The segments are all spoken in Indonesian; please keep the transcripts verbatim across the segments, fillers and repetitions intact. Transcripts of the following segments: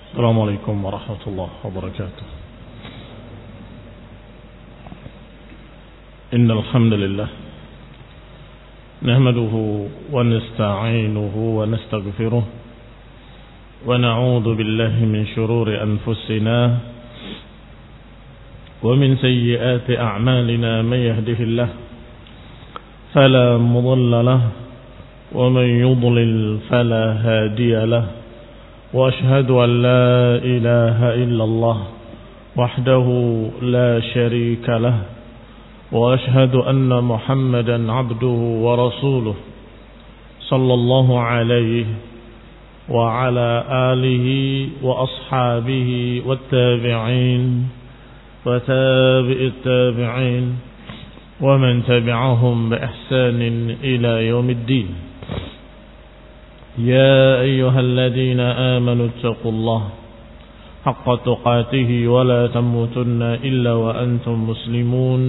السلام عليكم ورحمة الله وبركاته. إن الحمد لله نحمده ونستعينه ونستغفره ونعوذ بالله من شرور أنفسنا ومن سيئات أعمالنا. من يهده الله فلا مضل له ومن يضلل فلا هادي له، وأشهد أن لا إله إلا الله وحده لا شريك له، وأشهد أن محمدا عبده ورسوله صلى الله عليه وعلى آله وأصحابه والتابعين وتابع التابعين ومن تبعهم بإحسان إلى يوم الدين. يا أيها الذين آمنوا اتقوا الله حق تقاته ولا تموتن إلا وأنتم مسلمون.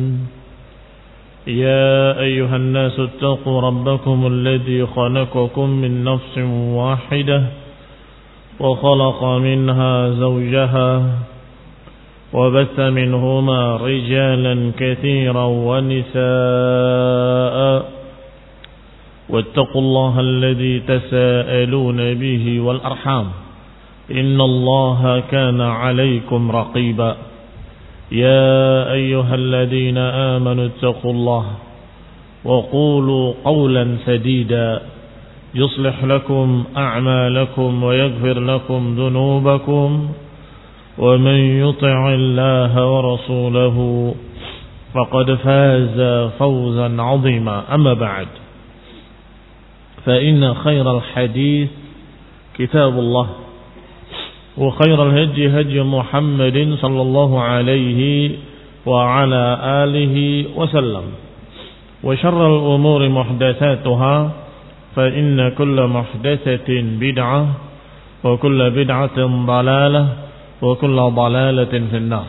يا أيها الناس اتقوا ربكم الذي خلقكم من نفس واحدة وخلق منها زوجها وبث منهما رجالا كثيرا ونساء، واتقوا الله الذي تساءلون به والأرحام إن الله كان عليكم رقيبا. يا أيها الذين آمنوا اتقوا الله وقولوا قولا سديدا يصلح لكم أعمالكم ويغفر لكم ذنوبكم، ومن يطع الله ورسوله فقد فاز فوزا عظيما. أما بعد، فإن خير الحديث كتاب الله، وخير الهدي هدي محمد صلى الله عليه وعلى آله وسلم، وشر الأمور محدثاتها، فإن كل محدثة بدعة وكل بدعة ضلالة وكل ضلالة في النار.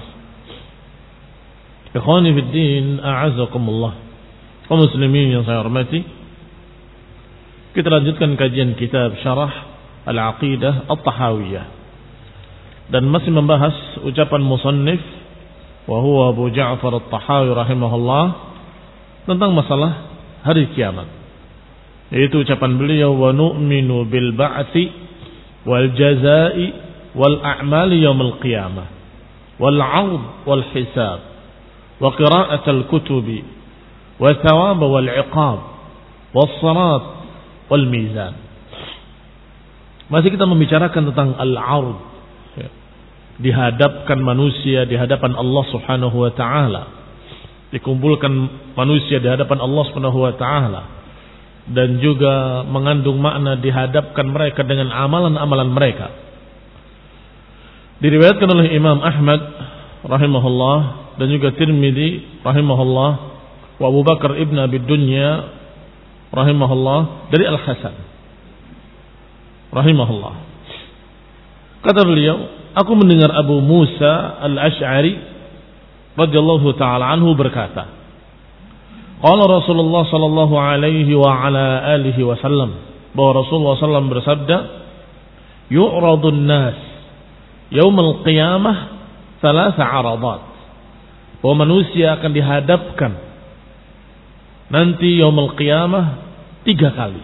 Ikhwani fi din, a'azzakumullah, kaum muslimin yang saya hormati, kita lanjutkan kajian kitab Syarah Al-Aqidah At-Tahawiyah, dan masih membahas ucapan musannif wa huwa Abu Ja'far At-Tahawi rahimahullah tentang masalah hari kiamat, yaitu ucapan beliau, wa nu'minu bil ba'tsi wal jazaa'i wal a'mali yaumil qiyamah wal 'ard wal hisab wa qira'atul kutubi wa thawab wal 'iqab was sirat wal mizan. Masih kita membicarakan tentang al-'ard, dihadapkan manusia di hadapan Allah Subhanahu wa taala, dikumpulkan manusia di hadapan Allah Subhanahu wa taala, dan juga mengandung makna dihadapkan mereka dengan amalan-amalan mereka. Diriwayatkan oleh Imam Ahmad rahimahullah dan juga Tirmidzi rahimahullah wa Abu Bakar ibn Abi Dunya rahimahullah dari Al-Hasan rahimahullah. Kata beliau, aku mendengar Abu Musa Al-Asy'ari radhiyallahu taala anhu berkata, qala Rasulullah sallallahu alaihi wa ala alihi wasallam, bahwa Rasulullah sallallahu alaihi wasallam bersabda, yu'radun nas yaumul qiyamah thalatha 'aradat, bahwa manusia akan dihadapkan nanti yaumul qiyamah tiga kali.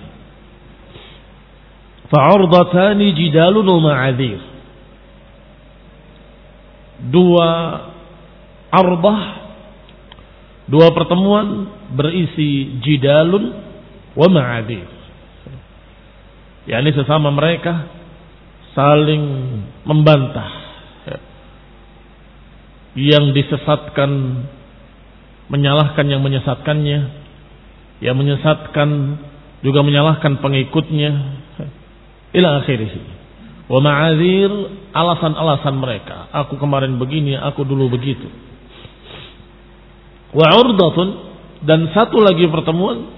Fa'urdatani jidalun wa ma'adhir, dua ardah, dua pertemuan berisi jidalun wa ma'adhir, yakni sesama mereka saling membantah, yang disesatkan menyalahkan yang menyesatkannya, yang menyesatkan juga menyalahkan pengikutnya, ila akhirih. Wa ma'adzir, alasan-alasan mereka, aku kemarin begini, aku dulu begitu. Wa urdatun, dan satu lagi pertemuan,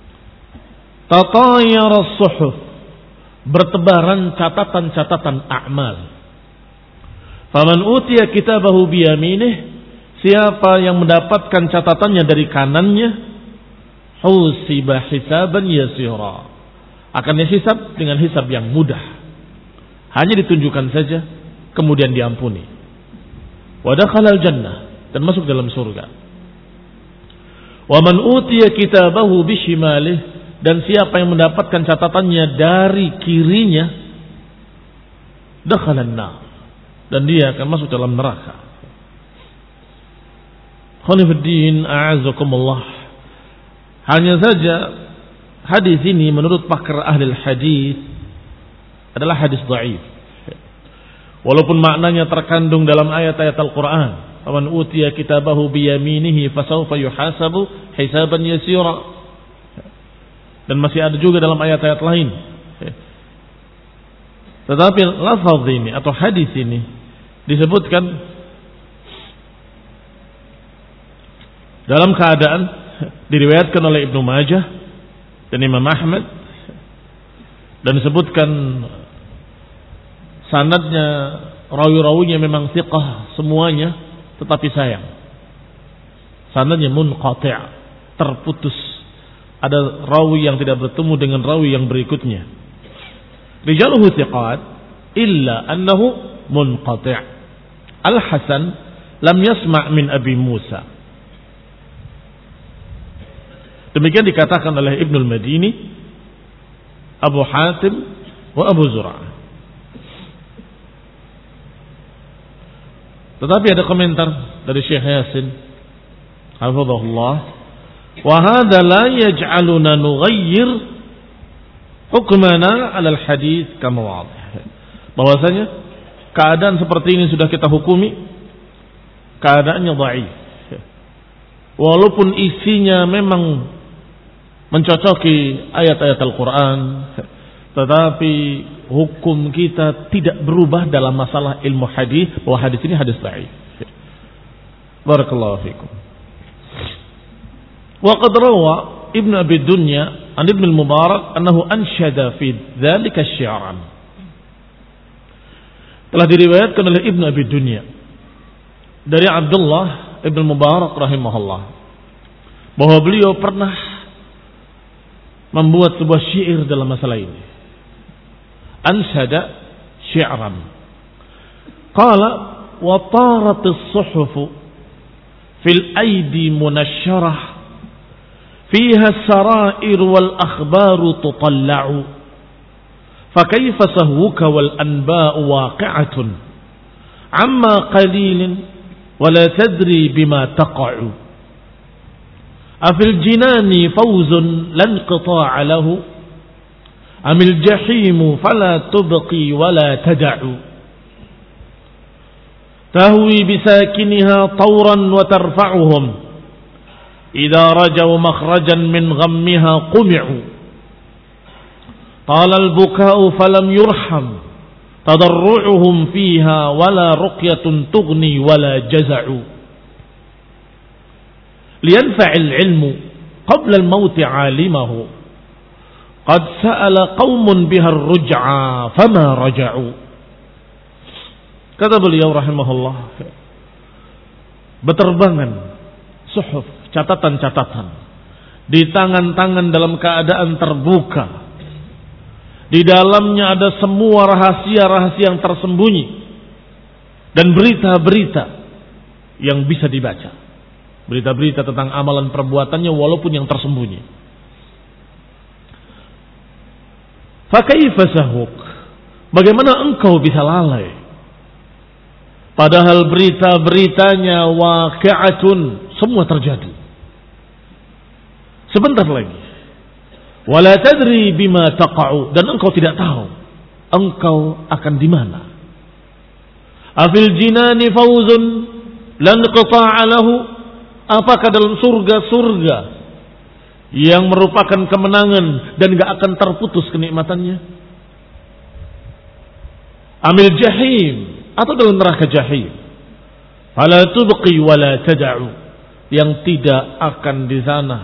tatayara suhuf, bertebaran catatan-catatan a'mal. Faman utiya kitabahu biyaminih, siapa yang mendapatkan catatannya dari kanannya, husiba hisaban yasira, akan dihisab dengan hisab yang mudah. Hanya ditunjukkan saja kemudian diampuni. Wa dakhalal jannah, dan masuk dalam surga. Wa man utiya kitabahu bishimalih, dan siapa yang mendapatkan catatannya dari kirinya, dakhalan nar, dan dia akan masuk dalam neraka. Khonifuddin a'azakumullah. Hanya saja hadis ini menurut pakar ahli hadis adalah hadis dhaif. Walaupun maknanya terkandung dalam ayat-ayat Al-Quran. Faman utiya kitabahu biyaminihi fasawfa yuhasabu hisaban yasira. Dan masih ada juga dalam ayat-ayat lain. Tetapi lafaz ini atau hadis ini disebutkan dalam keadaan diriwayatkan oleh Ibnu Majah dan Imam Ahmad, dan disebutkan sanadnya rawi-rawinya memang thiqah semuanya, tetapi sayang sanadnya munqati', terputus. Ada rawi yang tidak bertemu dengan rawi yang berikutnya. Rijaluhu thiqat illa annahu munqati'. Al-Hasan lam yasma' min Abi Musa. Demikian dikatakan oleh Ibnul Madini, Abu Hatim, wa Abu Zur'ah. Tetapi ada komentar dari Syekh Yasin, hafizahullah, wa hadza la yaj'aluna nughayyir hukmana 'ala al-hadits kama wadih. Bahwasanya keadaan seperti ini sudah kita hukumi keadaannya dhaif. Walaupun isinya memang mencocoki ayat-ayat Al-Quran, tetapi hukum kita tidak berubah dalam masalah ilmu hadis, bahwa hadis ini hadis dhaif. Barakallahu fikum. Wa qad rawa Ibnu Abi Dunya an Ibnu Al-Mubarak annahu anshada fi dzalika syi'ran. Telah diriwayatkan oleh Ibnu Abi Dunya dari Abdullah Ibnu Mubarak rahimahullah bahwa beliau pernah membuat sebuah syair dalam masalah ini. Anshada syi'ran. Qala wa tarat as-suhuf fil aidi munashsharah fiha as-sara'ir wal akhbar tutalla'u fakayfa sahwuka wal anba'u waqi'atun amma qalilin wa la tadri bima taqa'u afil jinani fawzun lan qita'a lahu amil jahimu fala tubqi wala tada'u tahwi bisakiniha tawran wa tarfa'uhum idza rajaw makhrajan min ghammiha qumi'u tala al-buka'u falam yurham tadarru'uhum fiha wala ruqyatun tughni wala jaza'u liyanfa'il ilmu qabla al-mauti 'alimahu qad sa'ala qaumun biha ar-ruj'a fama raja'u. Kata beliau rahimahullah, beterbangan suhuf, catatan-catatan di tangan-tangan dalam keadaan terbuka, di dalamnya ada semua rahasia-rahasia yang tersembunyi dan berita-berita yang bisa dibaca, berita-berita tentang amalan perbuatannya walaupun yang tersembunyi. Fakaifa sahuk, bagaimana engkau bisa lalai padahal berita-beritanya waqi'atun, semua terjadi sebentar lagi. Wala tadri bima taqa'u, dan engkau tidak tahu engkau akan di mana. Afil jinani fawzun lan qita'a lahu, apakah dalam surga-surga yang merupakan kemenangan dan gak akan terputus kenikmatannya? Amil jahim, atau dalam neraka jahim. Fala tubqi wala tada'u, yang tidak akan di sana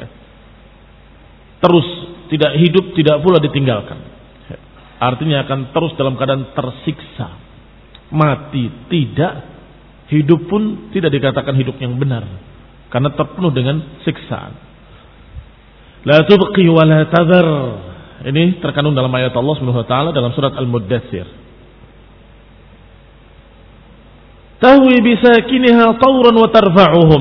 terus, tidak hidup, tidak pula ditinggalkan. Artinya akan terus dalam keadaan tersiksa, mati tidak, hidup pun tidak dikatakan hidup yang benar karena terpenuh dengan siksaan. La tubqi wa la tadhar. Ini terkandung dalam ayat Allah Subhanahu wa taala dalam surat Al-Muddatsir. tahwi bisakiniha tawran wa tarfa'uhum.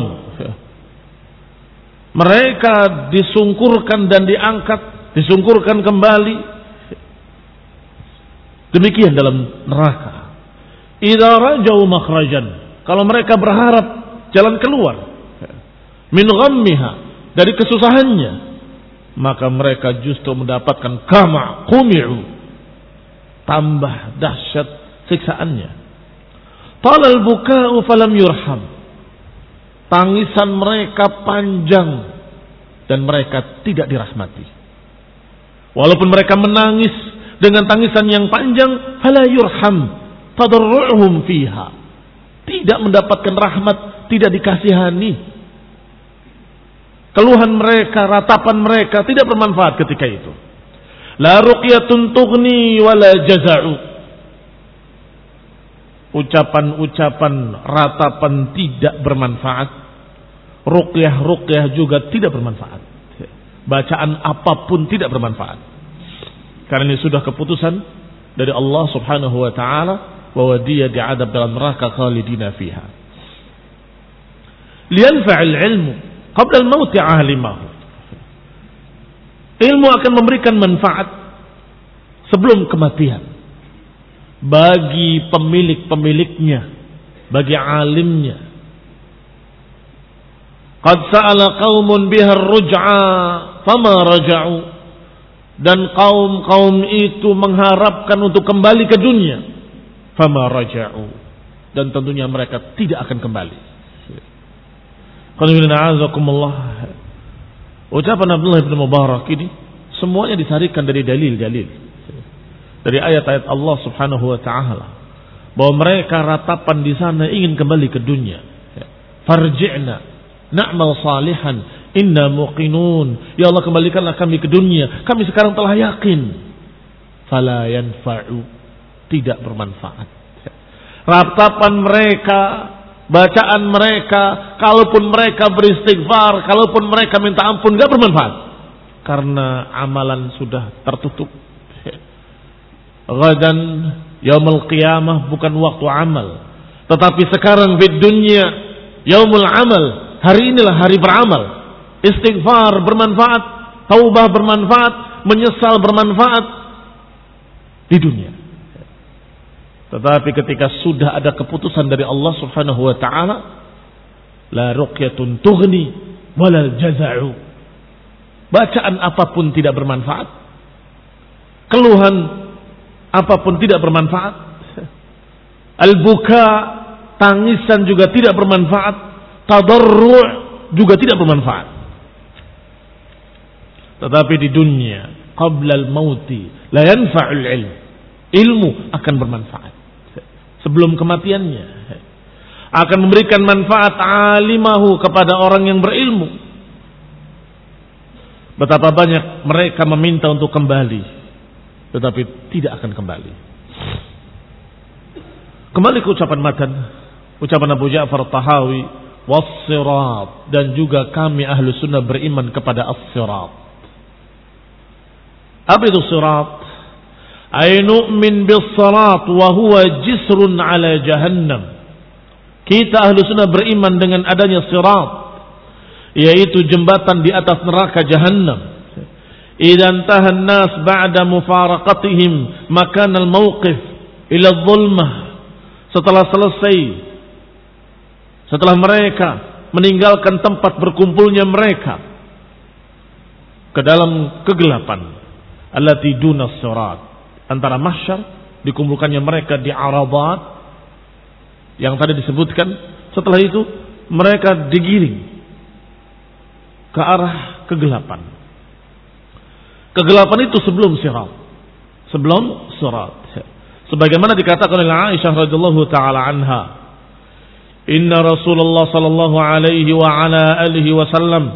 Mereka disungkurkan dan diangkat, disungkurkan kembali. Demikian dalam neraka. Idza rajau makhrajan, kalau mereka berharap jalan keluar min ghammiha, dari kesusahannya, maka mereka justru mendapatkan kama qumi'u, tambah dahsyat siksaannya. Talal buka'u falam yurham, tangisan mereka panjang dan mereka tidak dirahmati. Walaupun mereka menangis dengan tangisan yang panjang, fala yurham tadarru'uhum fiha, tidak mendapatkan rahmat, tidak dikasihani. Keluhan mereka, ratapan mereka tidak bermanfaat ketika itu. La ruqyatun tughni wala jaza'u, ucapan-ucapan ratapan tidak bermanfaat, ruqyah-ruqyah juga tidak bermanfaat, bacaan apapun tidak bermanfaat, karena ini sudah keputusan dari Allah Subhanahu wa taala bahwa dia diadab dalam neraka khalidina fiha. Liyanfa'il ilmu qabla al-mauti ahlimahu, ilmu akan memberikan manfaat sebelum kematian bagi pemilik-pemiliknya, bagi alimnya. Qad sa'ala qaumun biha ar-ruj'a fama raja'u, dan kaum-kaum itu mengharapkan untuk kembali ke dunia, fama raja'u, dan tentunya mereka tidak akan kembali. Ucapan Abdullah bin Mubarak ini semuanya disarikan dari dalil-dalil, dari ayat-ayat Allah Subhanahu wa taala, bahwa mereka ratapan di sana ingin kembali ke dunia. Farji'na na'mal salihan inna muqinun, ya Allah kembalikanlah kami ke dunia, kami sekarang telah yakin. Fala yanfa'u, tidak bermanfaat. Ratapan mereka, bacaan mereka, kalaupun mereka beristighfar, kalaupun mereka minta ampun, gak bermanfaat, karena amalan sudah tertutup. Ghadan yaumul qiyamah bukan waktu amal, tetapi sekarang di dunia yaumul amal, hari inilah hari beramal. Istighfar bermanfaat, taubah bermanfaat, menyesal bermanfaat di dunia. Tetapi ketika sudah ada keputusan dari Allah Subhanahu wa taala, la ruqyatun tughni walal jaza'u, bacaan apapun tidak bermanfaat, keluhan apapun tidak bermanfaat, al-buka, tangisan juga tidak bermanfaat, tadarru' juga tidak bermanfaat. Tetapi di dunia qabla al-mauti la yanfa'ul ilm, ilmu akan bermanfaat sebelum kematiannya, akan memberikan manfaat alimahu kepada orang yang berilmu. Betapa banyak mereka meminta untuk kembali, tetapi tidak akan kembali. Kembali ke ucapan matan, ucapan Abu Ja'far Tahawi, was-sirat, dan juga kami ahlu sunnah beriman kepada as-sirat. Apa itu sirat? Ay nu'min bis-sirat wa huwa jisrun ala jahannam. Kita ahlu sunnah beriman dengan adanya sirat, yaitu jembatan di atas neraka jahannam. Idan tahan nas ba'da mufaraqatihim makan al-mawqif ila dhulmah, setelah selesai, setelah mereka meninggalkan tempat berkumpulnya mereka ke dalam kegelapan, allati dunas sirat, antara mahsyar, dikumpulkannya mereka di aradat yang tadi disebutkan. Setelah itu mereka digiring ke arah kegelapan. Kegelapan itu sebelum sirat, sebelum sirat. Sebagaimana dikatakan oleh Aisyah radhiyallahu taala anha, inna Rasulullah sallallahu alaihi wa ala alihi wasallam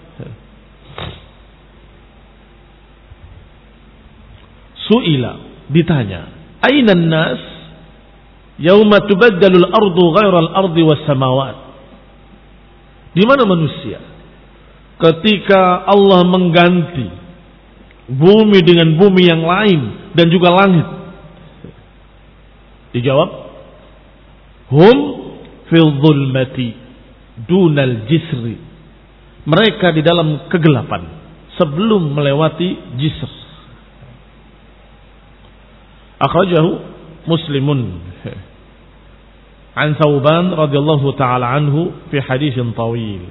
su'ila, ditanya, aina nas yauma tubaddalu al-ardu ghayra al-ardi was samawat, di mana manusia ketika Allah mengganti bumi dengan bumi yang lain dan juga langit? Dijawab, hum fil dhulmati dunal jisri. Mereka di dalam kegelapan sebelum melewati jisr. Akhrajahu Muslimun an Thawban radhiyallahu taala anhu fi hadisin tawil.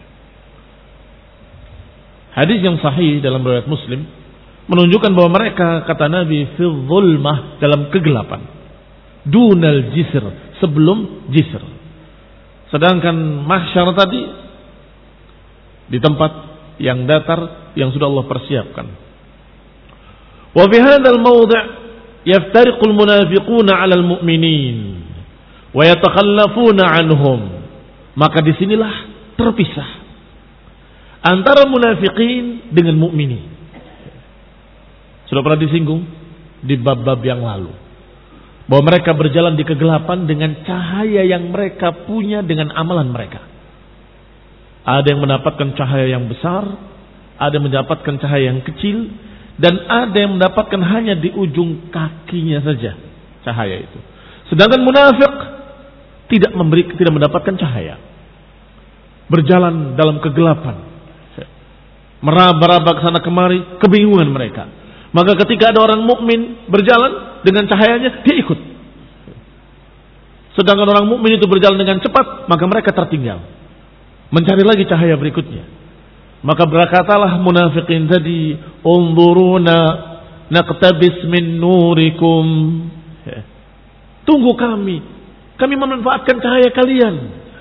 Hadis yang sahih dalam riwayat Muslim menunjukkan bahwa mereka, kata Nabi, fi dhulmah, dalam kegelapan, dunal jisr, sebelum jisr. Sedangkan mahsyar tadi di tempat yang datar yang sudah Allah persiapkan. Wa fi hadzal mawdi' yaftariqul munafiquna 'alal mu'minin wa yatakhallafuna 'anhum. Maka disinilah terpisah antara munafikin dengan mukminin. Sudah pernah disinggung di bab-bab yang lalu bahwa mereka berjalan di kegelapan dengan cahaya yang mereka punya dengan amalan mereka. Ada yang mendapatkan cahaya yang besar, ada yang mendapatkan cahaya yang kecil, dan ada yang mendapatkan hanya di ujung kakinya saja cahaya itu. Sedangkan munafik tidak memberi, tidak mendapatkan cahaya, berjalan dalam kegelapan, meraba-raba ke sana kemari, kebingungan mereka. Maka ketika ada orang mukmin berjalan dengan cahayanya, dia ikut. Sedangkan orang mukmin itu berjalan dengan cepat, maka mereka tertinggal, mencari lagi cahaya berikutnya. Maka berkatalah munafikin tadi, "Unzuruna naqtabis min nurikum." Tunggu kami, kami memanfaatkan cahaya kalian.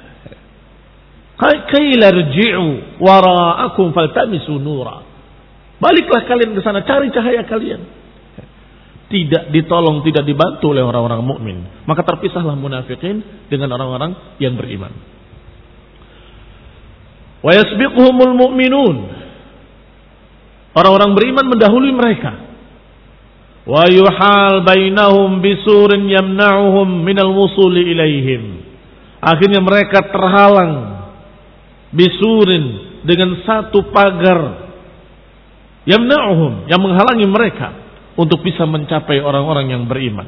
Qaila irji'u wara'akum faltamisu nura. Baliklah kalian ke sana, cari cahaya kalian. Tidak ditolong, tidak dibantu oleh orang-orang mukmin. Maka terpisahlah munafikin dengan orang-orang yang beriman. Wa yasbiquhumul mu'minun. Orang-orang beriman mendahului mereka. Wa yuhal bainahum bisurin yamna'uhum minal wusuli ilaihim. Akhirnya mereka terhalang bisurin, dengan satu pagar, yamna'uhum, yang menghalangi mereka untuk bisa mencapai orang-orang yang beriman.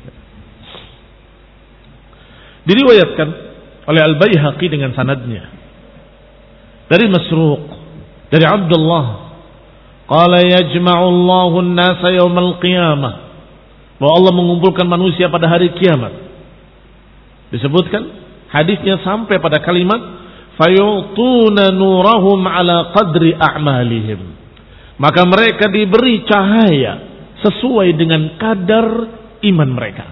Diriwayatkan oleh Al-Baihaqi dengan sanadnya dari Masruq, dari Abdullah, qala yajma'u Allahu an-nasa yaumal qiyamah, bahwa Allah mengumpulkan manusia pada hari kiamat. Disebutkan hadisnya sampai pada kalimat fayu'tuna nurahum ala qadri a'malihim. Maka mereka diberi cahaya sesuai dengan kadar iman mereka.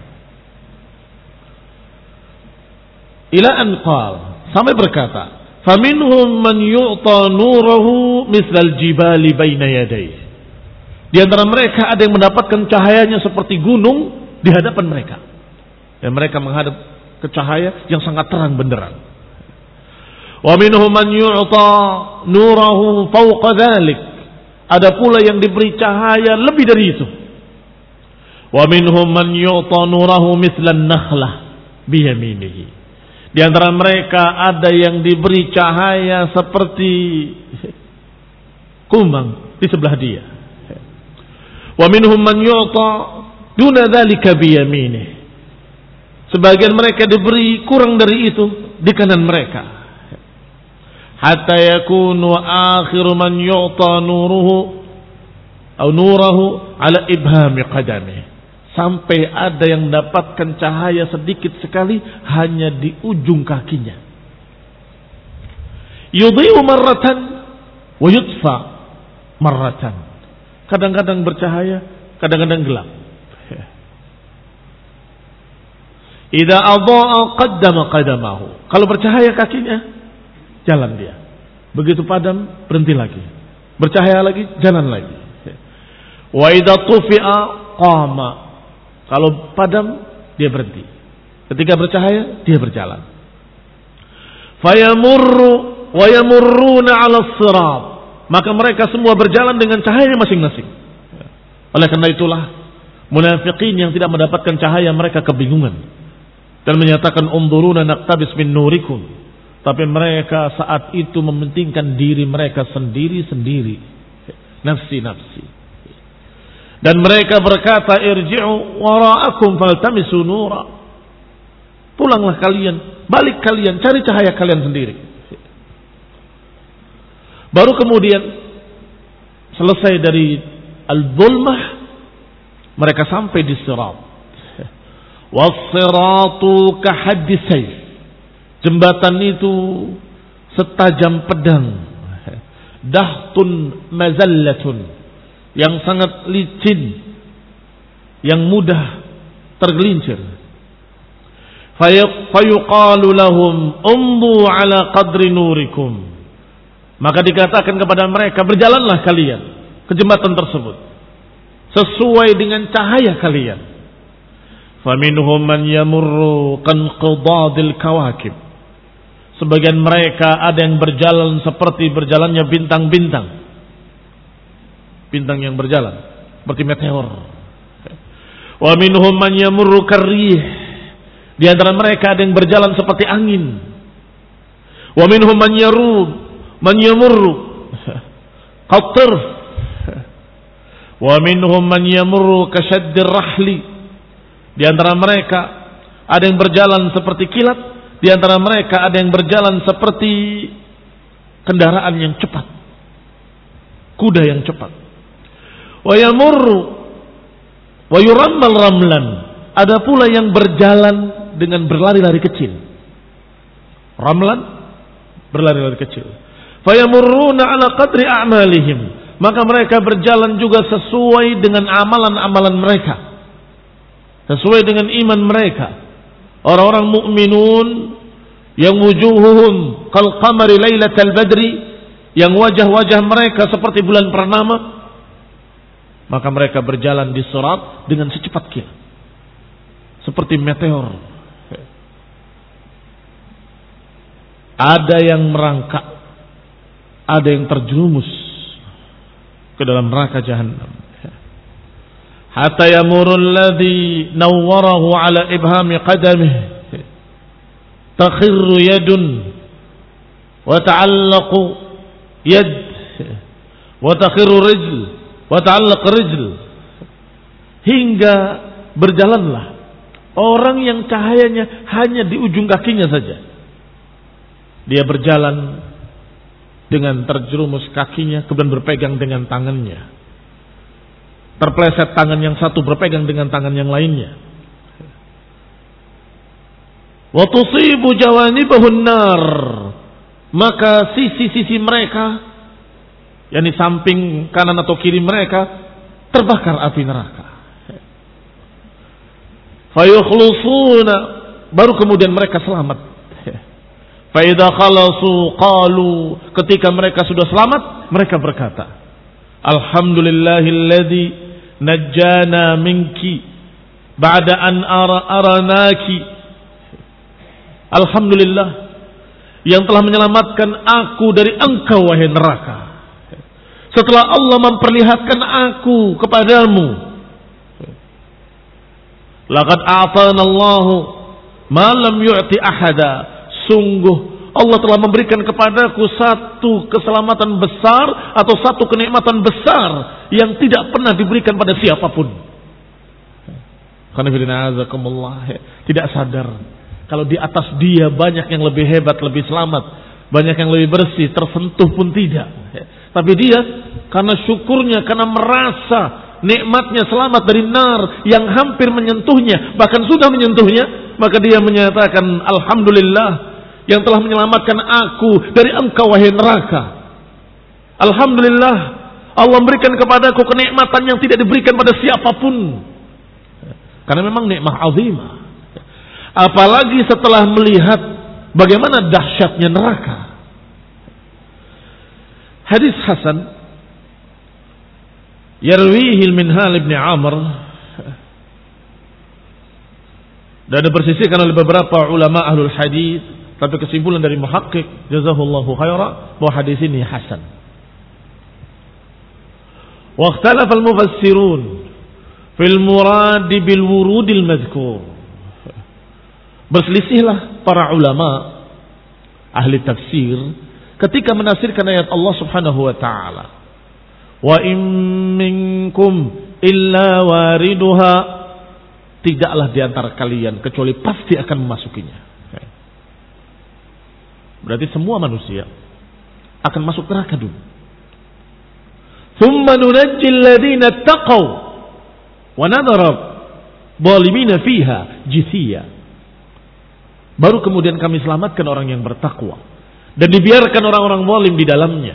Ila an qal, sampai berkata, faminhum man yu'ta nurahu mislal jibali baina yadayhi. Di antara mereka ada yang mendapatkan cahayanya seperti gunung di hadapan mereka. Dan mereka menghadap ke cahaya yang sangat terang benderang. Wa minhum man yu'ta nurahu fawqa dhalik. Ada pula yang diberi cahaya lebih dari itu. Wa minhum man yu'ta nurahu mithlan nakhlah biyaminihi. Di antara mereka ada yang diberi cahaya seperti kumbang di sebelah dia. Wa minhum man yu'ta duna dzalika biyaminihi. Sebagian mereka diberi kurang dari itu di kanan mereka. Hatta yakunu akhiru man yu'ta nuruhu atau nurahu ala ibhami qadamih. Sampai ada yang mendapatkan cahaya sedikit sekali hanya di ujung kakinya. Yudhi'u marratan wa yutfa marratan. Kadang-kadang bercahaya, kadang-kadang gelap. Idza adha'a qaddama qadamahu. Kalau bercahaya kakinya, jalan dia. Begitu padam, berhenti lagi. Bercahaya lagi, jalan lagi. Wa idza tufi'a qama. Kalau padam, dia berhenti. Ketika bercahaya, dia berjalan. Fayamurru wa yamurruna 'ala sirat. Maka mereka semua berjalan dengan cahaya masing-masing. Oleh karena itulah munafikin yang tidak mendapatkan cahaya, mereka kebingungan dan menyatakan unzuruna naqtabis min nurikum. Tapi mereka saat itu mementingkan diri mereka sendiri-sendiri, nafsi-nafsi. Dan mereka berkata, irji'u wara'akum faltamisu nura. Pulanglah kalian, Balik kalian, cari cahaya kalian sendiri. Baru kemudian selesai dari al-zulmah, mereka sampai di sirat. Was-siratu kahaddis sayf. Jembatan itu setajam pedang. Dahtun mazallatun, yang sangat licin, yang mudah tergelincir. Fayuqalu lahum umdu ala qadri nurikum. Maka dikatakan kepada mereka, berjalanlah kalian ke jembatan tersebut sesuai dengan cahaya kalian. Faminhum man yamurru kanqidadil kawakib. Sebagian mereka ada yang berjalan seperti berjalannya bintang-bintang. Bintang yang berjalan seperti meteor. Wa minhum man yamurru karrih. Di antara mereka ada yang berjalan seperti angin. Wa minhum man yarud man yamurru qatr. Wa minhum man yamurru kasyaddir rahli. Di antara mereka ada yang berjalan seperti kilat. Di antara mereka ada yang berjalan seperti kendaraan yang cepat, kuda yang cepat. Wa yamurru wa yurammal ramlan. Ada pula yang berjalan dengan berlari-lari kecil. Ramlan, berlari-lari kecil. Fa yamurruna ala qadri a'malihim. Maka mereka berjalan juga sesuai dengan amalan-amalan mereka, sesuai dengan iman mereka. Orang-orang mukminun yang wujuhuhum kal qamari lailatal badri, yang wajah-wajah mereka seperti bulan purnama, maka mereka berjalan di sirat dengan secepat kilat, seperti meteor. Ada yang merangkak, ada yang terjerumus ke dalam neraka jahannam. Hatta yamurul ladzi nawwarahu ala ibhami qadamih takhirru yadun wa ta'allaqu yad wa takhirru rijl wa ta'allaq rijl, hingga berjalanlah orang yang cahayanya hanya di ujung kakinya saja. Dia berjalan dengan terjerumus kakinya, kemudian berpegang dengan tangannya. Terpleset tangan yang satu berpegang dengan tangan yang lainnya. Wa tusibu jawanibahun nar. Maka sisi-sisi mereka, yakni samping kanan atau kiri mereka, terbakar api neraka. Fayukhlusuna, baru kemudian mereka selamat. Fa idza khalasu qalu, ketika mereka sudah selamat, mereka berkata, alhamdulillahilladzi najjana minki ba'da an ara aranaki. Alhamdulillah yang telah menyelamatkan aku dari engkau wahai neraka, setelah Allah memperlihatkan aku kepadamu. Laqad a'tana Allahu ma lam yu'ti ahada. Sungguh Allah telah memberikan kepadaku satu keselamatan besar atau satu kenikmatan besar yang tidak pernah diberikan pada siapapun. Tidak sadar kalau di atas dia banyak yang lebih hebat, lebih selamat, banyak yang lebih bersih, tersentuh pun tidak. Tapi dia karena syukurnya, karena merasa nikmatnya selamat dari nar yang hampir menyentuhnya, bahkan sudah menyentuhnya, maka dia menyatakan alhamdulillah yang telah menyelamatkan aku dari engkau wahai neraka. Alhamdulillah Allah memberikan kepadaku kenikmatan yang tidak diberikan pada siapapun. Karena memang nikmat azimah. Apalagi setelah melihat bagaimana dahsyatnya neraka. Hadis Hasan yarwihi al-Minhal ibn Amr, dan dipersisihkan oleh beberapa ulama ahlul hadis, tapi kesimpulan dari muhaqqiq jazahullahu khaira bahwa hadis ini hasan. Wa ikhtalafa al-mufassirun fil murad bil wurudil madhkur. Berselisihlah para ulama ahli tafsir ketika menafsirkan ayat Allah Subhanahu wa taala. Wa in minkum illa wariduha, tidaklah di antara kalian kecuali pasti akan memasukinya. Berarti semua manusia akan masuk neraka dulu. Thumma nunajjil ladzina taqaw wa nadhara zalimina fiha jithiya. Baru kemudian kami selamatkan orang yang bertakwa dan dibiarkan orang-orang zalim di dalamnya.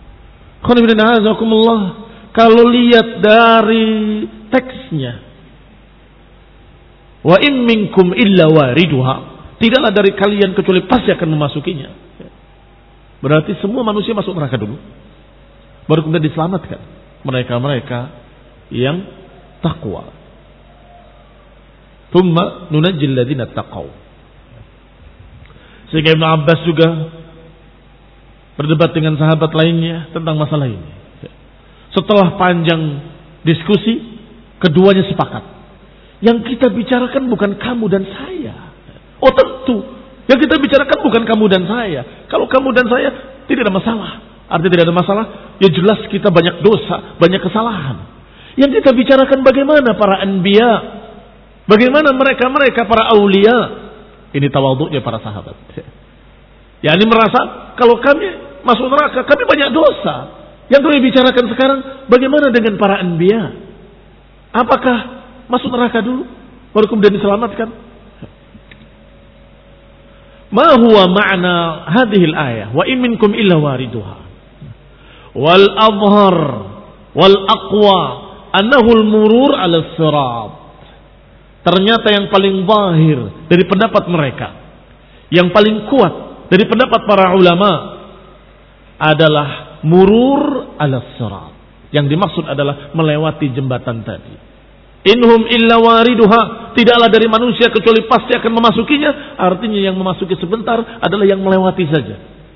Kalau lihat dari teksnya, wa in minkum illa wariduha, tidaklah dari kalian kecuali pasti akan memasukinya. Berarti semua manusia masuk neraka dulu, baru kemudian diselamatkan mereka-mereka yang takwa. Thumma nunajjil ladzina taqaw. Sehingga Ibnu Abbas juga berdebat dengan sahabat lainnya tentang masalah ini. Setelah panjang diskusi, keduanya sepakat. Yang kita bicarakan bukan kamu dan saya. Oh tentu, yang kita bicarakan bukan kamu dan saya. Kalau kamu dan saya tidak ada masalah. Artinya tidak ada masalah, ya jelas kita banyak dosa, banyak kesalahan. Yang kita bicarakan bagaimana para anbiya, bagaimana mereka-mereka para aulia. Ini tawadhu'nya para sahabat. Ya ini merasa kalau kami masuk neraka, kami banyak dosa. Yang kami bicarakan sekarang, bagaimana dengan para anbiya? Apakah masuk neraka dulu, baru kemudian diselamatkan? Ma huwa ma'na hadhil ayah, wa in minkum illa wariduha. Wal adhar wal aqwa annahu al murur 'ala sirat. Ternyata yang paling zahir dari pendapat mereka, yang paling kuat dari pendapat para ulama adalah murur 'ala sirat. Yang dimaksud adalah melewati jembatan tadi. Inhum illa wariduha, tidaklah dari manusia kecuali pasti akan memasukinya. Artinya yang memasuki sebentar adalah yang melewati saja.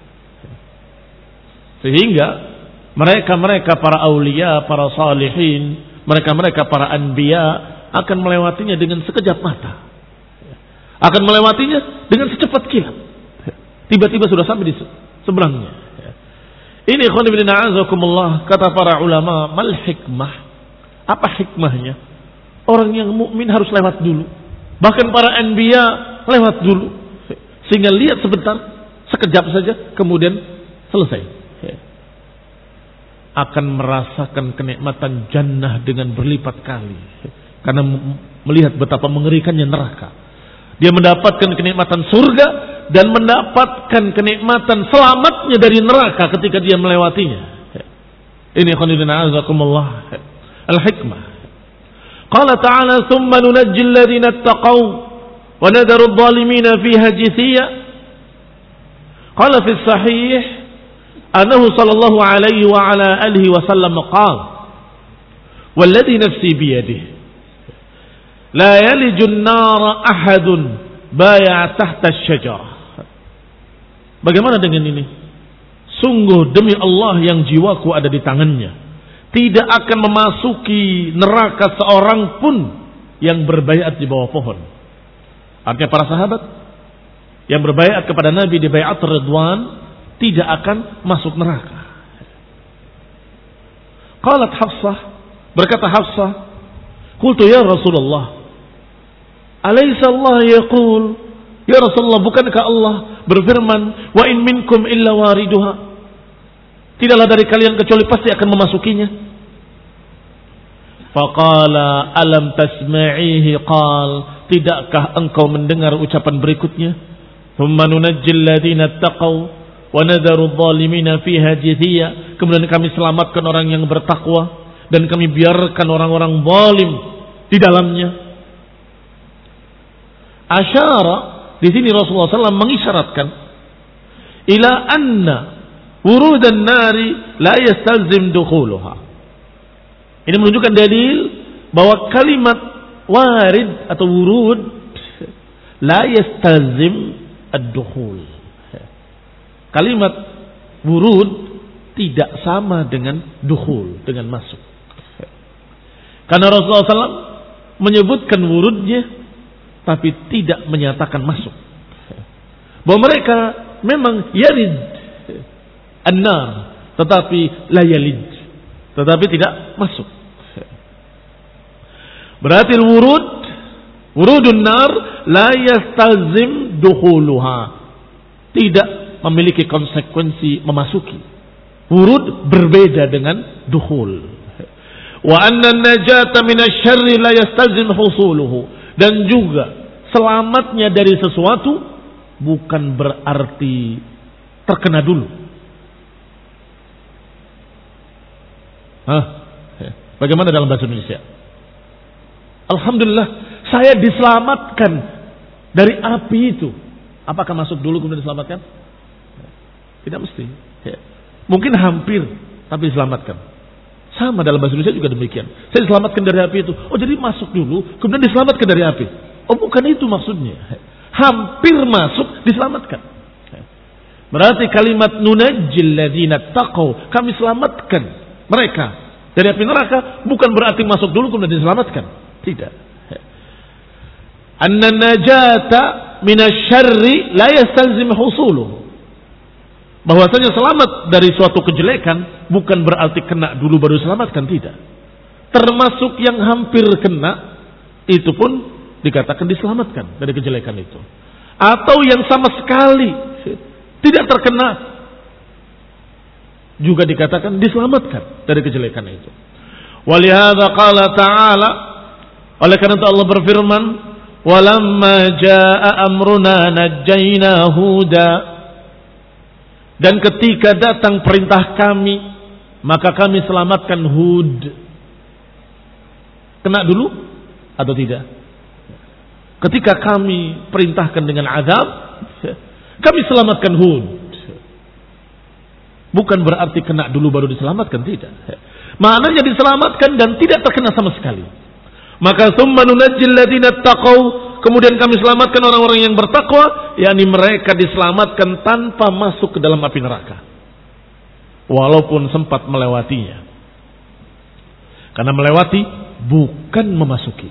Sehingga mereka-mereka para aulia, para salihin, mereka-mereka para anbiya akan melewatinya dengan sekejap mata. Akan melewatinya dengan secepat kilat. Tiba-tiba sudah sampai di seberangnya. Ini ikhwan fillah a'azakumullah, kata para ulama, mal hikmah? Apa hikmahnya? Orang yang mukmin harus lewat dulu. Bahkan para anbiya lewat dulu. Sehingga lihat sebentar, sekejap saja, kemudian selesai. Akan merasakan kenikmatan jannah dengan berlipat kali. Karena melihat betapa mengerikannya neraka. Dia mendapatkan kenikmatan surga dan mendapatkan kenikmatan selamatnya dari neraka ketika dia melewatinya. Ini khonidina azakumullah al-hikmah. Qala ta'ala thumma nunajjil ladzina ittaqaw wa nadharu adh-dhalimina fiha jithiya. Qala fi sahih annahu sallallahu alaihi wa ala alihi wa sallam qala walladhi nafsi biyadihi la yalijun nara ahadun baya tahta syajarah. Bagaimana dengan ini? Sungguh demi Allah yang jiwaku ada di tangannya, tidak akan memasuki neraka seorang pun yang berbaiat di bawah pohon. Artinya para sahabat yang berbaiat kepada Nabi di baiat Ridwan tidak akan masuk neraka. Qalat Hafsah, berkata Hafsah, qultu ya Rasulullah, alaysa Allah yaqul, ya Rasulullah, bukankah Allah berfirman, wa in minkum illa wariduha, tidaklah dari kalian kecuali pasti akan memasukinya. Faqala alam tasma'ihi qal, tidakkah engkau mendengar ucapan berikutnya, thumma nunajjil ladzina ittaqaw wa nadharu adh-dhalimina fiha jithiya, kemudian kami selamatkan orang yang bertakwa dan kami biarkan orang-orang zalim di dalamnya. Asyara, di sini Rasulullah shallallahu alaihi wasallam mengisyaratkan ila anna wurudan nari la yastalzim dukhuluha. Ini menunjukkan dalil bahwa kalimat warid atau wurud la yastalzim ad-dukhul. Kalimat wurud tidak sama dengan dukhul, dengan masuk. Karena Rasulullah shallallahu alaihi wasallam menyebutkan wurudnya tapi tidak menyatakan masuk. Bahwa mereka memang yarid an-nar, tetapi la yalid, tetapi tidak masuk. Berarti wurud, wurudun nar la yastalzim dukhuluha, tidak memiliki konsekuensi memasuki. Wurud berbeda dengan dukhul. Wa anna najata minasyarri la yastalzim husuluhu. Dan juga selamatnya dari sesuatu bukan berarti terkena dulu. Hah? Bagaimana dalam bahasa Indonesia? Alhamdulillah saya diselamatkan dari api itu. Apakah masuk dulu kemudian diselamatkan? Tidak mesti. Mungkin hampir tapi diselamatkan. Sama dalam bahasa Indonesia juga demikian. Saya diselamatkan dari api itu. Oh jadi masuk dulu kemudian diselamatkan dari api. Oh bukan itu maksudnya. Hampir masuk diselamatkan. Berarti kalimat nunajjil ladzina taqaw, kami selamatkan mereka dari api neraka, bukan berarti masuk dulu kemudian diselamatkan. Tidak. Anna najata minasyarri la yastalzim husuluh. Bahwasanya selamat dari suatu kejelekan bukan berarti kena dulu baru selamatkan, tidak. Termasuk yang hampir kena itu pun dikatakan diselamatkan dari kejelekan itu. Atau yang sama sekali tidak terkena juga dikatakan diselamatkan dari kejelekan itu. Walihada qala ta'ala, oleh karena itu Allah berfirman, walamma jaa amruna najjayna huda, dan ketika datang perintah kami maka kami selamatkan Hud. Kena dulu atau tidak? Ketika kami perintahkan dengan azab, kami selamatkan Hud. Bukan berarti kena dulu baru diselamatkan, tidak. Maknanya diselamatkan dan tidak terkena sama sekali. Maka tsumma nunajjil ladzina taqaw, kemudian kami selamatkan orang-orang yang bertakwa, yakni mereka diselamatkan tanpa masuk ke dalam api neraka. Walaupun sempat melewatinya. Karena melewati bukan memasuki.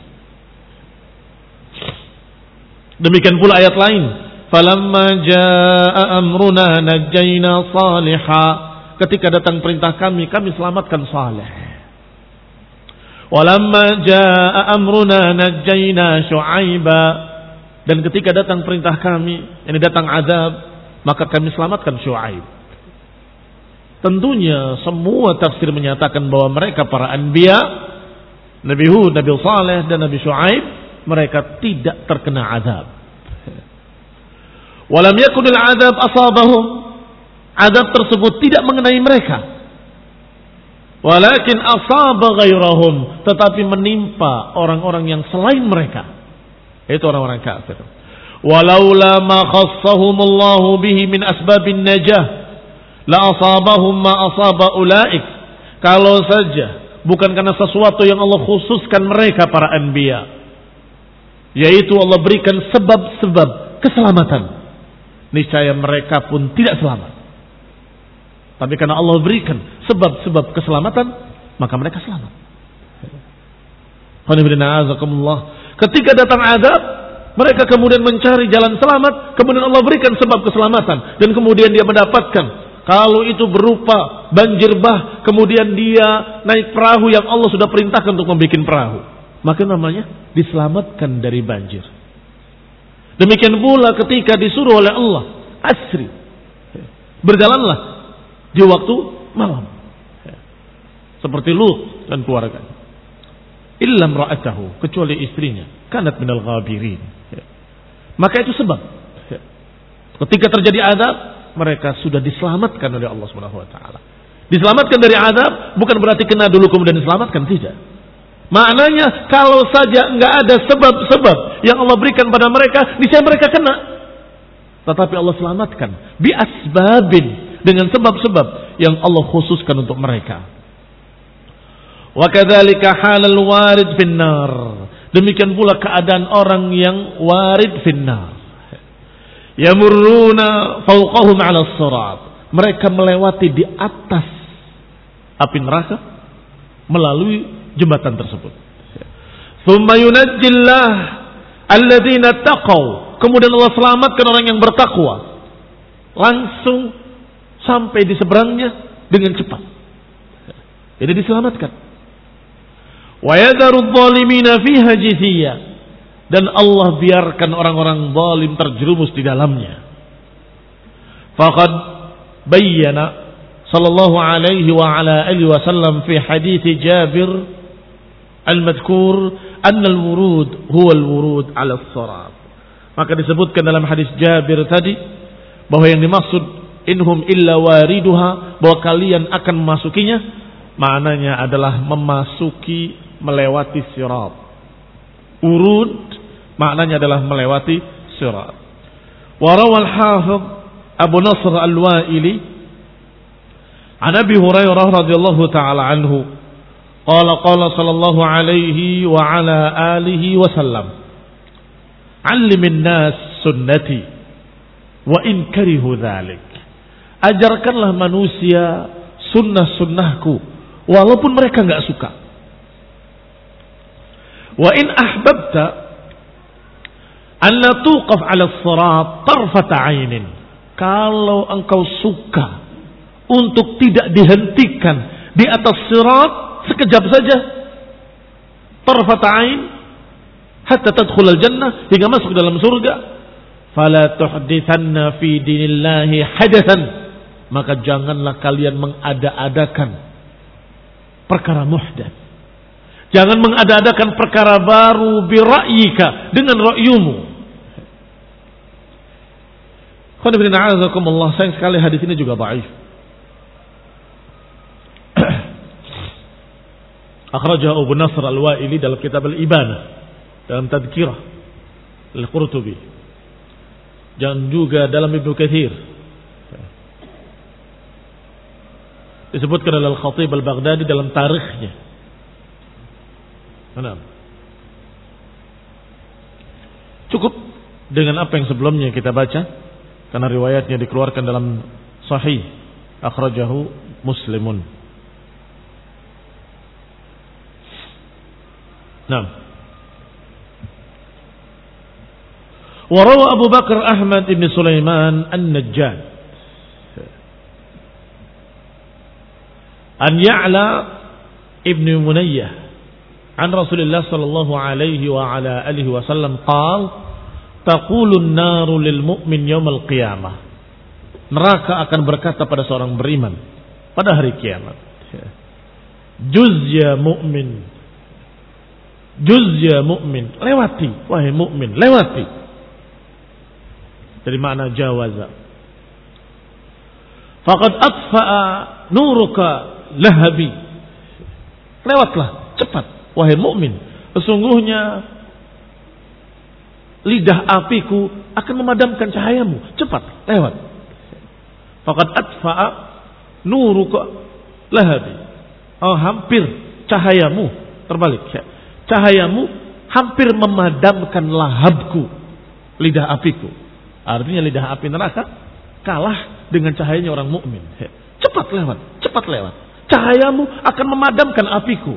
Demikian pula ayat lain, falamma jaa amruna najjayna Salihah, ketika datang perintah kami kami selamatkan Saleh. Walamma jaa amruna najjayna Syu'aiba, dan ketika datang perintah kami, ini datang azab, maka kami selamatkan Syu'aib. Tentunya semua tafsir menyatakan bahwa mereka para anbiya, Nabi Hud, Nabi Saleh dan Nabi Syu'aib, mereka tidak terkena azab. Walam yakunil azab asabahum, azab tersebut tidak mengenai mereka. Walakin asaba ghairahum, tetapi menimpa orang-orang yang selain mereka, yaitu orang-orang kafir. Walaula ma khassahumullahu bihi min asbabin najah la asabahum ma asaba ulaik. Kalau saja bukan karena sesuatu yang Allah khususkan mereka para anbiya, yaitu Allah berikan sebab-sebab keselamatan, niscaya mereka pun tidak selamat. Tapi karena Allah berikan sebab-sebab keselamatan, maka mereka selamat. Ketika datang azab, mereka kemudian mencari jalan selamat, kemudian Allah berikan sebab keselamatan, dan kemudian dia mendapatkan, kalau itu berupa banjir bah, kemudian dia naik perahu yang Allah sudah perintahkan untuk membuat perahu, maka namanya diselamatkan dari banjir. Demikian pula ketika disuruh oleh Allah, asri, berjalanlah di waktu malam, seperti Lut dan keluarganya. Illam ra'atahu, kecuali istrinya, kanat minal ghabirin. Maka itu sebab ketika terjadi azab, mereka sudah diselamatkan oleh Allah Subhanahu wa taala. Diselamatkan dari azab bukan berarti kena dulu kemudian diselamatkan, tidak. Maknanya kalau saja enggak ada sebab-sebab yang Allah berikan pada mereka, niscaya mereka kena. Tetapi Allah selamatkan bi asbabin, dengan sebab-sebab yang Allah khususkan untuk mereka. Wa kadzalika halal warid finnar, demikian pula keadaan orang yang warid finnar. Yamurruna fawqahum 'ala as-sirat, mereka melewati di atas api neraka melalui jembatan tersebut. Tsumma yunajjillah alladzina taqaw, kemudian Allah selamatkan orang yang bertakwa, langsung sampai di seberangnya dengan cepat. Jadi diselamatkan. Wa yadharu adh-dhalimina fiha jithiya, dan Allah biarkan orang-orang zalim terjerumus di dalamnya. faqad bayyana sallallahu alaihi wa ala alihi wasallam fi hadits Jabir al-madhkur anna al-wurud huwa al-wurud ala as-sirat. Maka disebutkan dalam hadis Jabir tadi bahwa yang dimaksud inhum illa wariduha, bahwa kalian akan memasukinya, maknanya adalah memasuki, melewati sirat. Urud maknanya adalah melewati sirat. Wa rawal hafidh Abu Nasr al-Wa'ili an Abi Hurairah radhiyallahu ta'ala anhu qala qala sallallahu alaihi wa ala alihi wa sallam, 'allimin nas sunnati wa in karihu dhalik. Ajarkanlah manusia sunnah-sunnahku walaupun mereka enggak suka. Wa in ahbabta an la tuqaf 'ala as-sirat tarfata 'ainin. Kalau engkau suka untuk tidak dihentikan di atas sirat sekejap saja, tarfata 'ain, hatta tadkhul al-jannah, hingga masuk dalam surga, fala tuhdithanna fi dinillahi hadathan, maka janganlah kalian mengada-adakan perkara muhdats. Jangan mengada-adakan perkara baru bi ra'yika, dengan ra'yumu. Qul a'azakumullah, sayang sekali hadis ini juga dhaif. Akhrajahu Abu Nasr al-Wa'ili dalam kitab al-Ibanah, dalam Tadhkirah al-Qurtubi, dan juga dalam Ibnu Katsir. Disebutkan oleh Al-Khatib al-Baghdadi dalam tarikhnya. Mana? Cukup dengan apa yang sebelumnya kita baca, karena riwayatnya dikeluarkan dalam Sahih, akhrajahu Muslimun. Nah, wa rawa Abu Bakar Ahmad ibn Sulaiman an-Najjad an Ya'la ibn Munayyah an Rasulullah sallallahu alaihi wa ala alihi wasallam qala taqulu an-naru lil mu'min yawm al-qiyamah. Neraka akan berkata pada seorang beriman pada hari kiamat, juz ya mu'min, juz ya mu'min, lewati wahai mu'min, lewati. Dari makna jawaza. Faqad atfa'a nuruka lahabi, lewatlah cepat wahai mukmin, sesungguhnya lidah apiku akan memadamkan cahayamu, cepat lewat. Faqad atfa'a nuruka lahabi, oh hampir cahayamu, terbalik ya, cahayamu hampir memadamkan lahabku, lidah apiku. Artinya lidah api neraka kalah dengan cahayanya orang mukmin. Cepat lewat, cepat lewat. Cahayamu akan memadamkan apiku.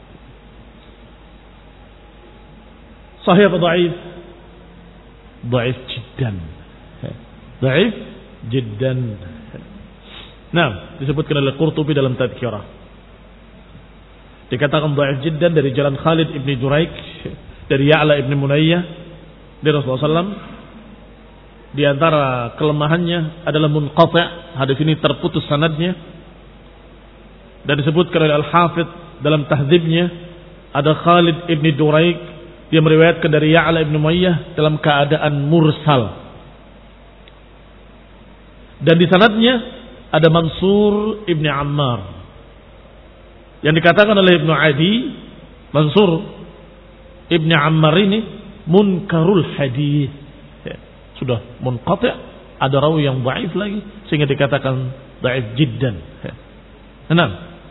Sahih atau dhaif? Dhaif jiddan. Dhaif jiddan. Nah, disebutkan oleh Qurtubi dalam Tadhkirah. Dikatakan dhaif jiddan dari jalan Khalid ibn Juraik, dari Ya'la ibn Munayyah, dari Rasulullah sallallahu alaihi wasallam. Di antara kelemahannya adalah munqati', hadis ini terputus sanadnya. Dan disebutkan oleh Al-Hafidh dalam Tahdzibnya, ada Khalid ibn Juraik, dia meriwayatkan dari Ya'la ibn Munayyah dalam keadaan mursal. Dan di sanadnya ada Mansur ibn Ammar, yang dikatakan oleh Ibnu Adi, Mansur ibn Ammar ini munkarul hadis, sudah munqati', ada rawi yang dhaif lagi sehingga dikatakan dhaif jiddan. Enam.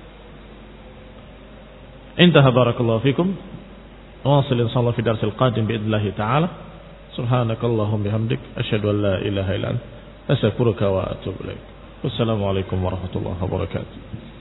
Intaha barakallahu fikum. Wasil insyaallah fi darsil qadim biidznillah taala. Subhanakallahumma bihamdik asyhadu an la ilaha illa anta astaghfiruka wa atubu ilaik. Wassalamu alaikum warahmatullahi wabarakatuh.